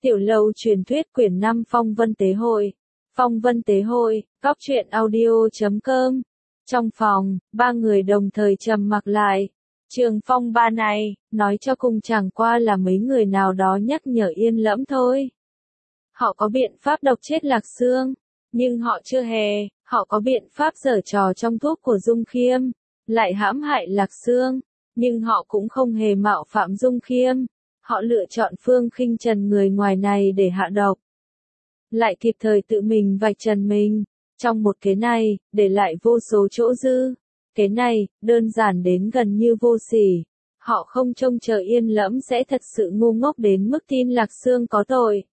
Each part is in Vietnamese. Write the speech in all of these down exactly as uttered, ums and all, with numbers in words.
Tiểu lâu truyền thuyết quyển năm Phong Vân Tế Hội. Phong Vân Tế Hội, góc truyện audio chấm com. Trong phòng, ba người đồng thời trầm mặc lại. Trường phong ba này, nói cho cùng chẳng qua là mấy người nào đó nhắc nhở Yên Lẫm thôi. Họ có biện pháp độc chết Lạc Sương, nhưng họ chưa hề, họ có biện pháp giở trò trong thuốc của Dung Khiêm, lại hãm hại Lạc Sương, nhưng họ cũng không hề mạo phạm Dung Khiêm. Họ lựa chọn Phương Khinh Trần người ngoài này để hạ độc. Lại kịp thời tự mình vạch trần mình. Trong một kế này, để lại vô số chỗ dư. Kế này, đơn giản đến gần như vô sỉ. Họ không trông chờ Yên Lẫm sẽ thật sự ngu ngốc đến mức tin Lạc Sương có tội.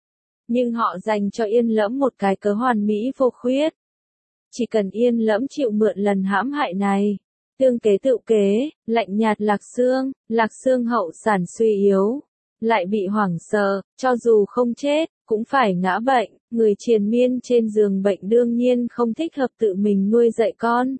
Nhưng họ dành cho Yên Lẫm một cái cớ hoàn mỹ vô khuyết. Chỉ cần Yên Lẫm chịu mượn lần hãm hại này. Tương kế tự kế, lạnh nhạt Lạc Sương, Lạc Sương hậu sản suy yếu, lại bị hoảng sợ, cho dù không chết, cũng phải ngã bệnh, người triền miên trên giường bệnh đương nhiên không thích hợp tự mình nuôi dạy con.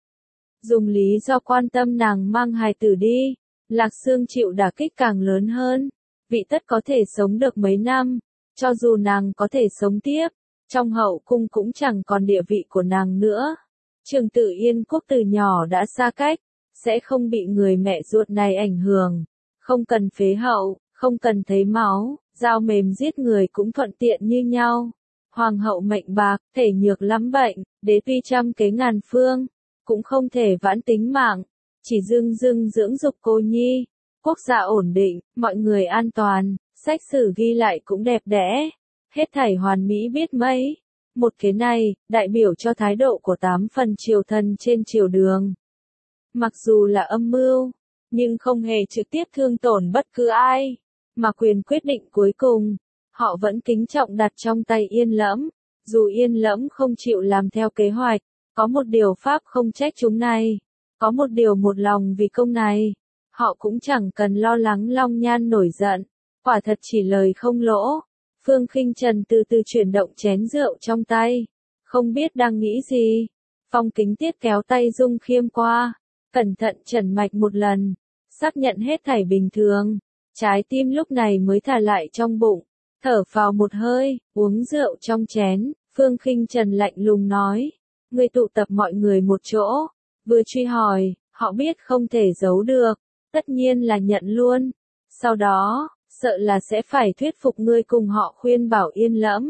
Dùng lý do quan tâm nàng mang hài tử đi, Lạc Sương chịu đả kích càng lớn hơn, vị tất có thể sống được mấy năm, cho dù nàng có thể sống tiếp, trong hậu cung cũng chẳng còn địa vị của nàng nữa. Trường Tử Yên Quốc từ nhỏ đã xa cách, sẽ không bị người mẹ ruột này ảnh hưởng, không cần phế hậu, không cần thấy máu, dao mềm giết người cũng thuận tiện như nhau. Hoàng hậu mệnh bạc, thể nhược lắm bệnh, đế tuy trăm kế ngàn phương, cũng không thể vãn tính mạng, chỉ dưng dưng dưỡng dục cô nhi, quốc gia ổn định, mọi người an toàn, sách sử ghi lại cũng đẹp đẽ, hết thảy hoàn mỹ biết mấy. Một kế này, đại biểu cho thái độ của tám phần triều thần trên triều đường. Mặc dù là âm mưu, nhưng không hề trực tiếp thương tổn bất cứ ai, mà quyền quyết định cuối cùng, họ vẫn kính trọng đặt trong tay Yên Lẫm. Dù Yên Lẫm không chịu làm theo kế hoạch, có một điều pháp không trách chúng này, có một điều một lòng vì công này, họ cũng chẳng cần lo lắng Long Nhan nổi giận, quả thật chỉ lời không lỗ. Phương Khinh Trần từ từ chuyển động chén rượu trong tay, không biết đang nghĩ gì. Phong Kính Tiết kéo tay Dung Khiêm qua, cẩn thận trần mạch một lần, xác nhận hết thảy bình thường, trái tim lúc này mới thả lại trong bụng, thở vào một hơi, uống rượu trong chén. Phương Khinh Trần lạnh lùng nói, ngươi tụ tập mọi người một chỗ, vừa truy hỏi, họ biết không thể giấu được, tất nhiên là nhận luôn. Sau đó, sợ là sẽ phải thuyết phục ngươi cùng họ khuyên bảo Yên Lẫm.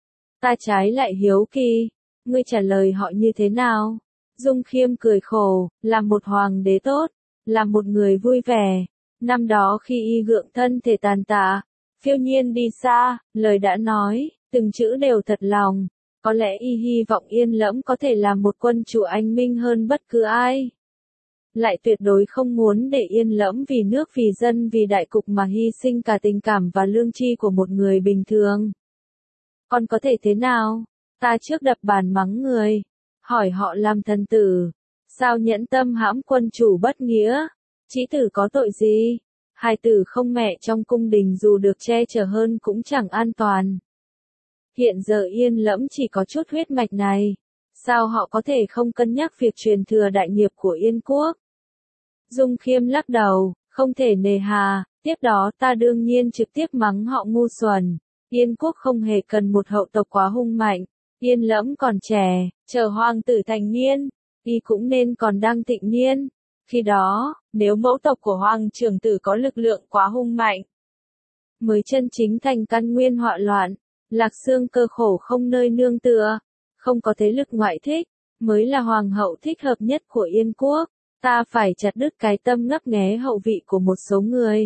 Ta trái lại hiếu kỳ, ngươi trả lời họ như thế nào? Dung Khiêm cười khổ, là một hoàng đế tốt, là một người vui vẻ. Năm đó khi y gượng thân thể tàn tạ, phiêu nhiên đi xa, lời đã nói, từng chữ đều thật lòng. Có lẽ y hy vọng Yên Lẫm có thể làm một quân chủ anh minh hơn bất cứ ai. Lại tuyệt đối không muốn để Yên Lẫm vì nước vì dân vì đại cục mà hy sinh cả tình cảm và lương tri của một người bình thường. Còn có thể thế nào? Ta trước đập bàn mắng người, hỏi họ làm thần tử, sao nhẫn tâm hãm quân chủ bất nghĩa? Chí tử có tội gì? Hài tử không mẹ trong cung đình dù được che chở hơn cũng chẳng an toàn. Hiện giờ Yên Lẫm chỉ có chút huyết mạch này, sao họ có thể không cân nhắc việc truyền thừa đại nghiệp của Yên Quốc? Dung Khiêm lắc đầu, không thể nề hà, tiếp đó ta đương nhiên trực tiếp mắng họ ngu xuẩn. Yên Quốc không hề cần một hậu tộc quá hung mạnh, Yên Lẫm còn trẻ, chờ hoàng tử thành niên, y cũng nên còn đang thịnh niên. Khi đó, nếu mẫu tộc của hoàng trưởng tử có lực lượng quá hung mạnh, mới chân chính thành căn nguyên họa loạn. Lạc Sương cơ khổ không nơi nương tựa, không có thế lực ngoại thích, mới là hoàng hậu thích hợp nhất của Yên Quốc. Ta phải chặt đứt cái tâm ngấp nghé hậu vị của một số người.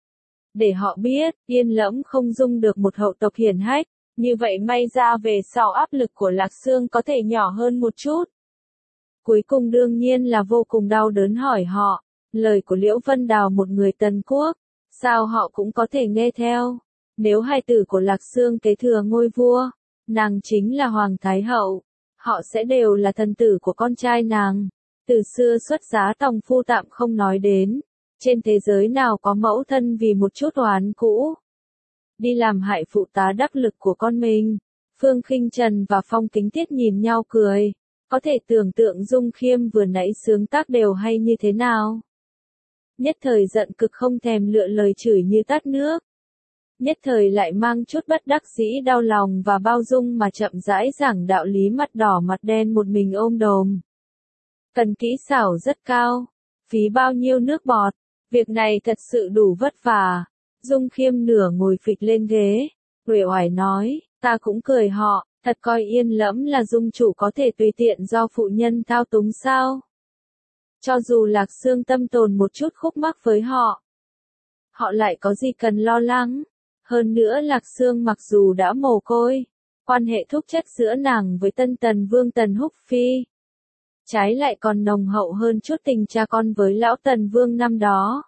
Để họ biết, Yên Lẫm không dung được một hậu tộc hiển hách, như vậy may ra về sau áp lực của Lạc Sương có thể nhỏ hơn một chút. Cuối cùng đương nhiên là vô cùng đau đớn hỏi họ, lời của Liễu Vân Đào một người Tần Quốc, sao họ cũng có thể nghe theo. Nếu hài tử của Lạc Sương kế thừa ngôi vua, nàng chính là Hoàng Thái Hậu, họ sẽ đều là thần tử của con trai nàng. Từ xưa xuất giá tòng phu tạm không nói đến, trên thế giới nào có mẫu thân vì một chút oán cũ đi làm hại phụ tá đắc lực của con mình. Phương Khinh Trần và Phong Kính Tiết nhìn nhau cười, có thể tưởng tượng Dung Khiêm vừa nãy sướng tác đều hay như thế nào. Nhất thời giận cực không thèm lựa lời chửi như tát nước. nhất thời lại mang chút bất đắc dĩ đau lòng và bao dung mà chậm rãi giảng đạo lý, mặt đỏ mặt đen một mình ôm đồm. Cần kỹ xảo rất cao, phí bao nhiêu nước bọt, việc này thật sự đủ vất vả. Dung Khiêm nửa ngồi phịch lên ghế, uể oải nói, ta cũng cười họ, thật coi Yên Lẫm là dung chủ có thể tùy tiện do phụ nhân thao túng sao? Cho dù Lạc Xương tâm tồn một chút khúc mắc với họ, họ lại có gì cần lo lắng? Hơn nữa Lạc Xương mặc dù đã mồ côi, quan hệ thúc trách giữa nàng với tân tần vương Tần Húc Phi, trái lại còn nồng hậu hơn chút tình cha con với lão Tần Vương năm đó.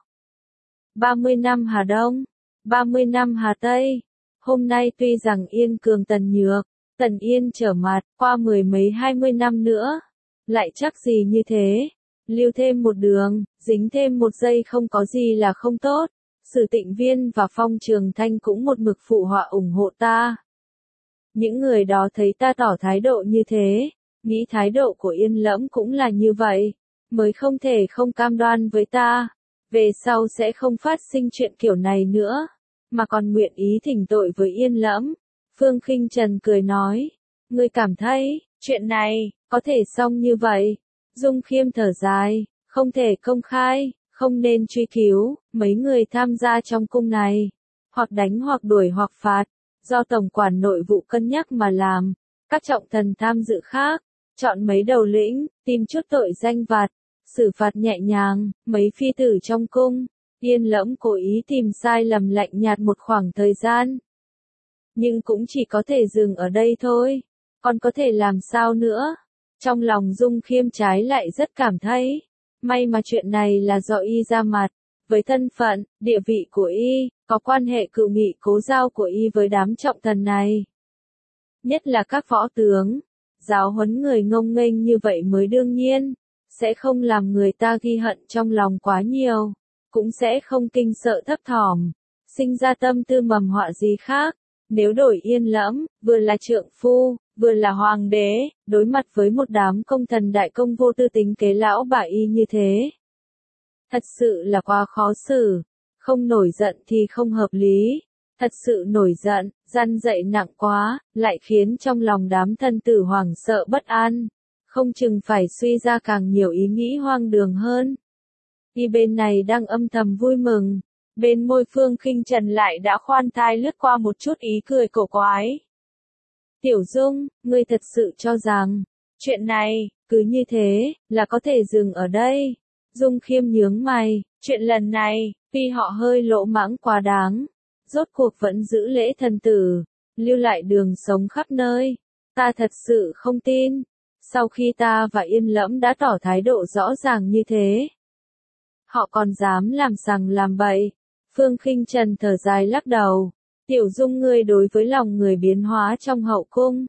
ba mươi năm Hà Đông, ba mươi năm Hà Tây, hôm nay tuy rằng Yên cường Tần nhược, Tần Yên trở mặt, qua mười mấy hai mươi năm nữa, lại chắc gì như thế, lưu thêm một đường, dính thêm một giây không có gì là không tốt. Sử Tịnh Viên và Phong Trường Thanh cũng một mực phụ họa ủng hộ ta. Những người đó thấy ta tỏ thái độ như thế, nghĩ thái độ của Yên Lẫm cũng là như vậy, mới không thể không cam đoan với ta, về sau sẽ không phát sinh chuyện kiểu này nữa, mà còn nguyện ý thỉnh tội với Yên Lẫm. Phương Khinh Trần cười nói, ngươi cảm thấy, chuyện này, có thể xong như vậy. Dung Khiêm thở dài, không thể công khai, không nên truy cứu, mấy người tham gia trong cung này, hoặc đánh hoặc đuổi hoặc phạt, do Tổng quản nội vụ cân nhắc mà làm, các trọng thần tham dự khác, chọn mấy đầu lĩnh, tìm chút tội danh vặt, xử phạt nhẹ nhàng, mấy phi tử trong cung. Yên Lẫm cố ý tìm sai lầm lạnh nhạt một khoảng thời gian, nhưng cũng chỉ có thể dừng ở đây thôi, còn có thể làm sao nữa? Trong lòng Dung Khiêm trái lại rất cảm thấy, may mà chuyện này là do y ra mặt, với thân phận, địa vị của y, có quan hệ cựu nghị cố giao của y với đám trọng thần này. Nhất là các võ tướng, giáo huấn người ngông nghênh như vậy mới đương nhiên, sẽ không làm người ta ghi hận trong lòng quá nhiều, cũng sẽ không kinh sợ thấp thỏm, sinh ra tâm tư mầm họa gì khác. Nếu đổi Yên Lẫm, vừa là trượng phu, vừa là hoàng đế, đối mặt với một đám công thần đại công vô tư tính kế lão bà y như thế, thật sự là quá khó xử. Không nổi giận thì không hợp lý, thật sự nổi giận, răn dạy nặng quá, lại khiến trong lòng đám thân tử hoảng sợ bất an, không chừng phải suy ra càng nhiều ý nghĩ hoang đường hơn. Y bên này đang âm thầm vui mừng, bên môi Phương Khinh Trần lại đã khoan thai lướt qua một chút ý cười cổ quái. Tiểu Dung, ngươi thật sự cho rằng, chuyện này, cứ như thế, là có thể dừng ở đây. Dung Khiêm nhướng mày, chuyện lần này, tuy họ hơi lỗ mãng quá đáng, rốt cuộc vẫn giữ lễ thần tử, lưu lại đường sống khắp nơi. Ta thật sự không tin, sau khi ta và Yên Lẫm đã tỏ thái độ rõ ràng như thế, họ còn dám làm sằng làm bậy. Phương Khinh Trần thở dài lắc đầu, Tiểu Dung ngươi đối với lòng người biến hóa trong hậu cung,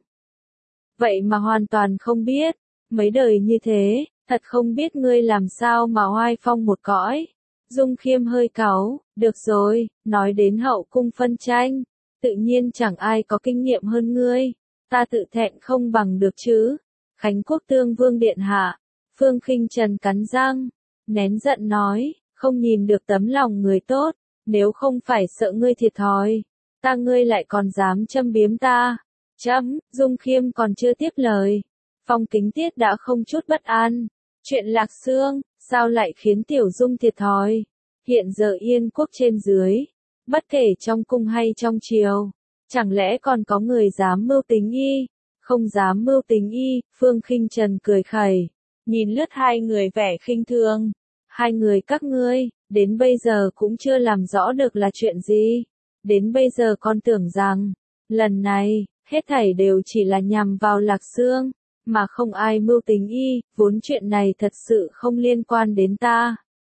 vậy mà hoàn toàn không biết, mấy đời như thế, thật không biết ngươi làm sao mà oai phong một cõi. Dung Khiêm hơi cáu, được rồi, nói đến hậu cung phân tranh, tự nhiên chẳng ai có kinh nghiệm hơn ngươi, ta tự thẹn không bằng được chứ. Khánh Quốc Tương Vương điện hạ, Phương Khinh Trần cắn răng, nén giận nói, không nhìn được tấm lòng người tốt, nếu không phải sợ ngươi thiệt thòi, ta ngươi lại còn dám châm biếm ta. Chấm, Dung Khiêm còn chưa tiếp lời, Phong Kính Tiết đã không chút bất an, chuyện Lạc Xương, sao lại khiến Tiểu Dung thiệt thòi? Hiện giờ Yên quốc trên dưới, bất kể trong cung hay trong triều, chẳng lẽ còn có người dám mưu tính y? Không dám mưu tính y. Phương Khinh Trần cười khẩy, nhìn lướt hai người vẻ khinh thường. Hai người các ngươi, đến bây giờ cũng chưa làm rõ được là chuyện gì. Đến bây giờ con tưởng rằng, lần này, hết thảy đều chỉ là nhằm vào Lạc Xương, mà không ai mưu tính y, vốn chuyện này thật sự không liên quan đến ta.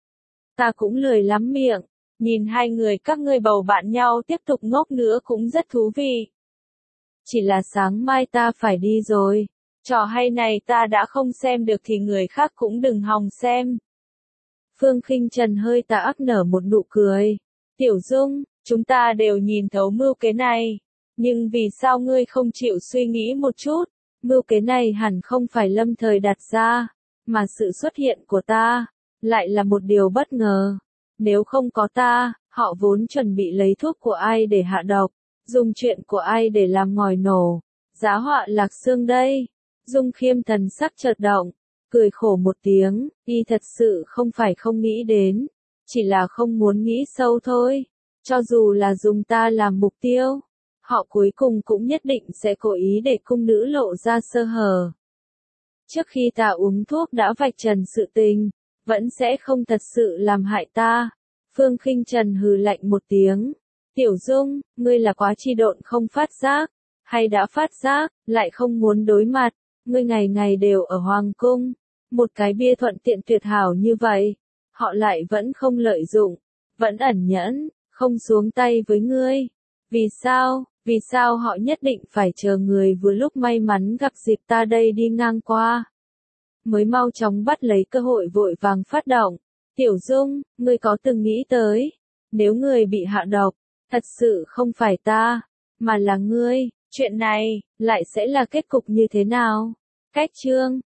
Ta cũng lười lắm miệng, nhìn hai người các ngươi bầu bạn nhau tiếp tục ngốc nữa cũng rất thú vị. Chỉ là sáng mai ta phải đi rồi, trò hay này ta đã không xem được thì người khác cũng đừng hòng xem. Phương Khinh Trần hơi tà ác nở một nụ cười. Tiểu Dung, chúng ta đều nhìn thấu mưu kế này, nhưng vì sao ngươi không chịu suy nghĩ một chút? Mưu kế này hẳn không phải lâm thời đặt ra, mà sự xuất hiện của ta lại là một điều bất ngờ. Nếu không có ta, Họ vốn chuẩn bị lấy thuốc của ai để hạ độc, dùng chuyện của ai để làm ngòi nổ. Giá họa lạc xương đây. Dung Khiêm thần sắc chợt động, cười khổ một tiếng, y thật sự không phải không nghĩ đến, chỉ là không muốn nghĩ sâu thôi. Cho dù là dùng ta làm mục tiêu, họ cuối cùng cũng nhất định sẽ cố ý để cung nữ lộ ra sơ hở. Trước khi ta uống thuốc đã vạch trần sự tình, vẫn sẽ không thật sự làm hại ta. Phương Khinh Trần hừ lạnh một tiếng. Tiểu Dung, ngươi là quá chi độn không phát giác, hay đã phát giác, lại không muốn đối mặt. Ngươi ngày ngày đều ở Hoàng Cung, một cái bia thuận tiện tuyệt hảo như vậy, họ lại vẫn không lợi dụng, vẫn ẩn nhẫn, không xuống tay với ngươi. Vì sao, vì sao họ nhất định phải chờ người vừa lúc may mắn gặp dịp ta đây đi ngang qua, mới mau chóng bắt lấy cơ hội vội vàng phát động. Tiểu Dung, ngươi có từng nghĩ tới, nếu ngươi bị hạ độc, thật sự không phải ta, mà là ngươi, chuyện này, lại sẽ là kết cục như thế nào? Cách chương